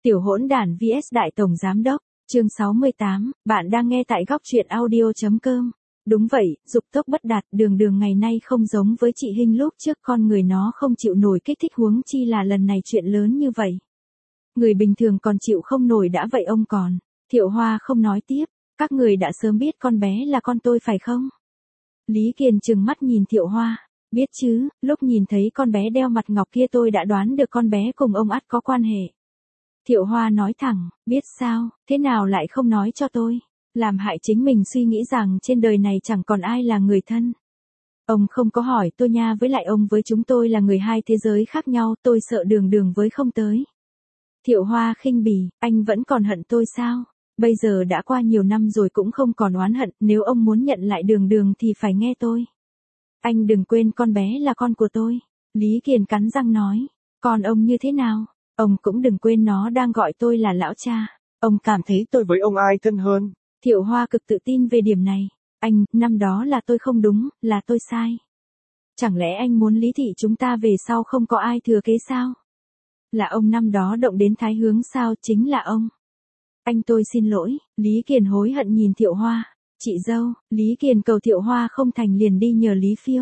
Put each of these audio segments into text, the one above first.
Tiểu hỗn đản vs Đại Tổng Giám Đốc, chương 68, bạn đang nghe tại góc truyện audio.com. Đúng vậy, dục tốc bất đạt, đường đường ngày nay không giống với chị Hinh lúc trước, con người nó không chịu nổi kích thích, huống chi là lần này chuyện lớn như vậy. Người bình thường còn chịu không nổi đã vậy ông còn. Thiệu Hoa không nói tiếp, các người đã sớm biết con bé là con tôi phải không? Lý Kiền trừng mắt nhìn Thiệu Hoa, biết chứ, lúc nhìn thấy con bé đeo mặt ngọc kia tôi đã đoán được con bé cùng ông ắt có quan hệ. Thiệu Hoa nói thẳng, biết sao, thế nào lại không nói cho tôi, làm hại chính mình suy nghĩ rằng trên đời này chẳng còn ai là người thân. Ông không có hỏi tôi nha, với lại ông với chúng tôi là người hai thế giới khác nhau, tôi sợ đường đường với không tới. Thiệu Hoa khinh bỉ, anh vẫn còn hận tôi sao? Bây giờ đã qua nhiều năm rồi cũng không còn oán hận, nếu ông muốn nhận lại đường đường thì phải nghe tôi. Anh đừng quên con bé là con của tôi. Lý Kiền cắn răng nói, còn ông như thế nào? Ông cũng đừng quên nó đang gọi tôi là lão cha. Ông cảm thấy tôi với ông ai thân hơn? Thiệu Hoa cực tự tin về điểm này. Anh, năm đó là tôi không đúng, là tôi sai. Chẳng lẽ anh muốn Lý thị chúng ta về sau không có ai thừa kế sao? Là ông năm đó động đến Thái Hướng sao? Chính là ông. Anh tôi xin lỗi. Lý Kiền hối hận nhìn Thiệu Hoa. Chị dâu, Lý Kiền cầu Thiệu Hoa không thành liền đi nhờ Lý Phiêu.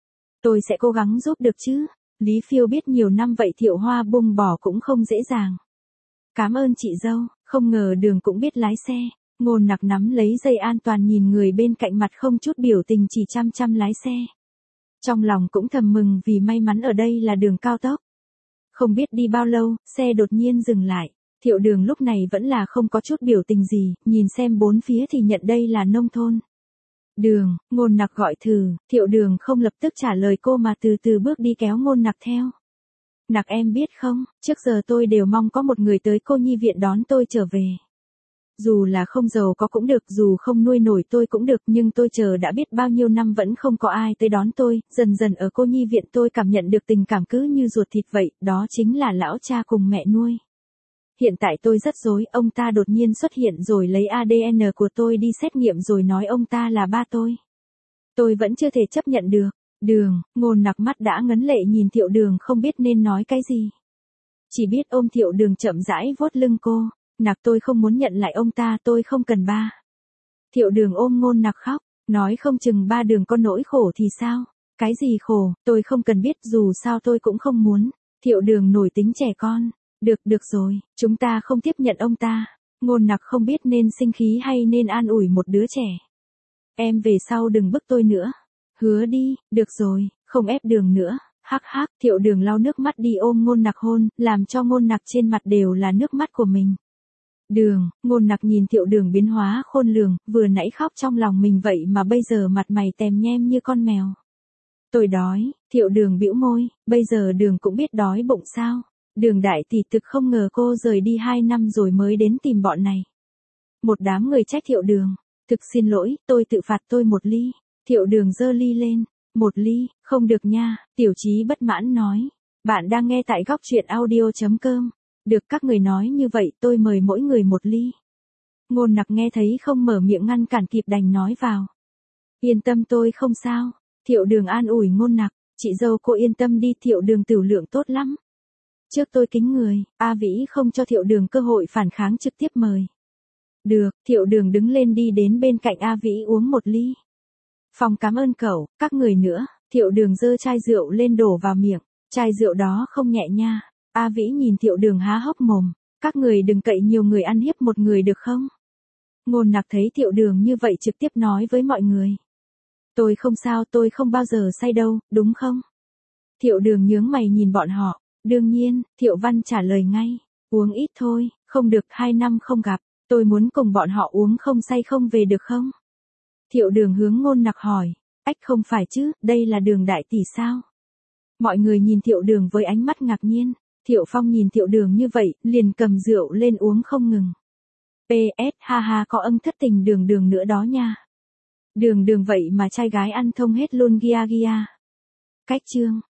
Tôi sẽ cố gắng giúp được chứ. Lý Phiêu biết nhiều năm vậy Thiệu Hoa buông bỏ cũng không dễ dàng. Cảm ơn chị dâu, không ngờ đường cũng biết lái xe. Ngôn Nặc nắm lấy dây an toàn nhìn người bên cạnh mặt không chút biểu tình chỉ chăm chăm lái xe. Trong lòng cũng thầm mừng vì may mắn ở đây là đường cao tốc. Không biết đi bao lâu, xe đột nhiên dừng lại. Thiệu Đường lúc này vẫn là không có chút biểu tình gì, nhìn xem bốn phía thì nhận đây là nông thôn. Đường, Ngôn Nặc gọi thử, Thiệu Đường không lập tức trả lời cô mà từ từ bước đi kéo Ngôn Nặc theo. Nặc em biết không, trước giờ tôi đều mong có một người tới cô nhi viện đón tôi trở về. Dù là không giàu có cũng được, dù không nuôi nổi tôi cũng được, nhưng tôi chờ đã biết bao nhiêu năm vẫn không có ai tới đón tôi, dần dần ở cô nhi viện tôi cảm nhận được tình cảm cứ như ruột thịt vậy, đó chính là lão cha cùng mẹ nuôi. Hiện tại tôi rất rối, ông ta đột nhiên xuất hiện rồi lấy ADN của tôi đi xét nghiệm rồi nói ông ta là ba tôi. Tôi vẫn chưa thể chấp nhận được. Đường, Ngôn Nặc mắt đã ngấn lệ nhìn Thiệu Đường không biết nên nói cái gì. Chỉ biết ôm Thiệu Đường chậm rãi vuốt lưng cô. Nặc tôi không muốn nhận lại ông ta, tôi không cần ba. Thiệu Đường ôm Ngôn Nặc khóc, nói không chừng ba Đường có nỗi khổ thì sao? Cái gì khổ, tôi không cần biết, dù sao tôi cũng không muốn. Thiệu Đường nổi tính trẻ con. Được rồi, chúng ta không tiếp nhận ông ta. Ngôn Nặc không biết nên sinh khí hay nên an ủi một đứa trẻ. Em về sau đừng bức tôi nữa. Hứa đi, được rồi, không ép Đường nữa. Hắc hắc, Thiệu Đường lau nước mắt đi ôm Ngôn Nặc hôn, làm cho Ngôn Nặc trên mặt đều là nước mắt của mình. Đường, Ngôn Nặc nhìn Thiệu Đường biến hóa khôn lường, vừa nãy khóc trong lòng mình vậy mà bây giờ mặt mày tèm nhem như con mèo. Tôi đói, Thiệu Đường bĩu môi, bây giờ Đường cũng biết đói bụng sao? Đường đại tỷ thực không ngờ cô rời đi 2 năm rồi mới đến tìm bọn này. Một đám người trách Thiệu Đường, thực xin lỗi, tôi tự phạt tôi một ly. Thiệu Đường giơ ly lên, một ly, không được nha, Tiểu Chí bất mãn nói. Bạn đang nghe tại góc truyện audio.com. Được các người nói như vậy tôi mời mỗi người một ly. Ngôn Nặc nghe thấy không mở miệng ngăn cản kịp đành nói vào. Yên tâm tôi không sao. Thiệu Đường an ủi Ngôn Nặc, chị dâu cô yên tâm đi, Thiệu Đường tửu lượng tốt lắm. Trước tôi kính người, A Vĩ không cho Thiệu Đường cơ hội phản kháng trực tiếp mời. Được, Thiệu Đường đứng lên đi đến bên cạnh A Vĩ uống một ly. Phong cảm ơn cậu, các người nữa. Thiệu Đường giơ chai rượu lên đổ vào miệng, chai rượu đó không nhẹ nha. A Vĩ nhìn Thiệu Đường há hốc mồm, các người đừng cậy nhiều người ăn hiếp một người được không? Ngôn Nặc thấy Thiệu Đường như vậy trực tiếp nói với mọi người. Tôi không sao, tôi không bao giờ say đâu, đúng không? Thiệu Đường nhướng mày nhìn bọn họ. Đương nhiên, Thiệu Văn trả lời ngay, uống ít thôi, không được 2 năm không gặp, tôi muốn cùng bọn họ uống không say không về được không? Thiệu Đường hướng Ngôn Nặc hỏi, ách không phải chứ, đây là Đường đại tỷ sao? Mọi người nhìn Thiệu Đường với ánh mắt ngạc nhiên, Thiệu Phong nhìn Thiệu Đường như vậy, liền cầm rượu lên uống không ngừng. PS, ha ha có ân thất tình Đường Đường nữa đó nha. Đường Đường vậy mà trai gái ăn thông hết luôn gia gia. Cách chương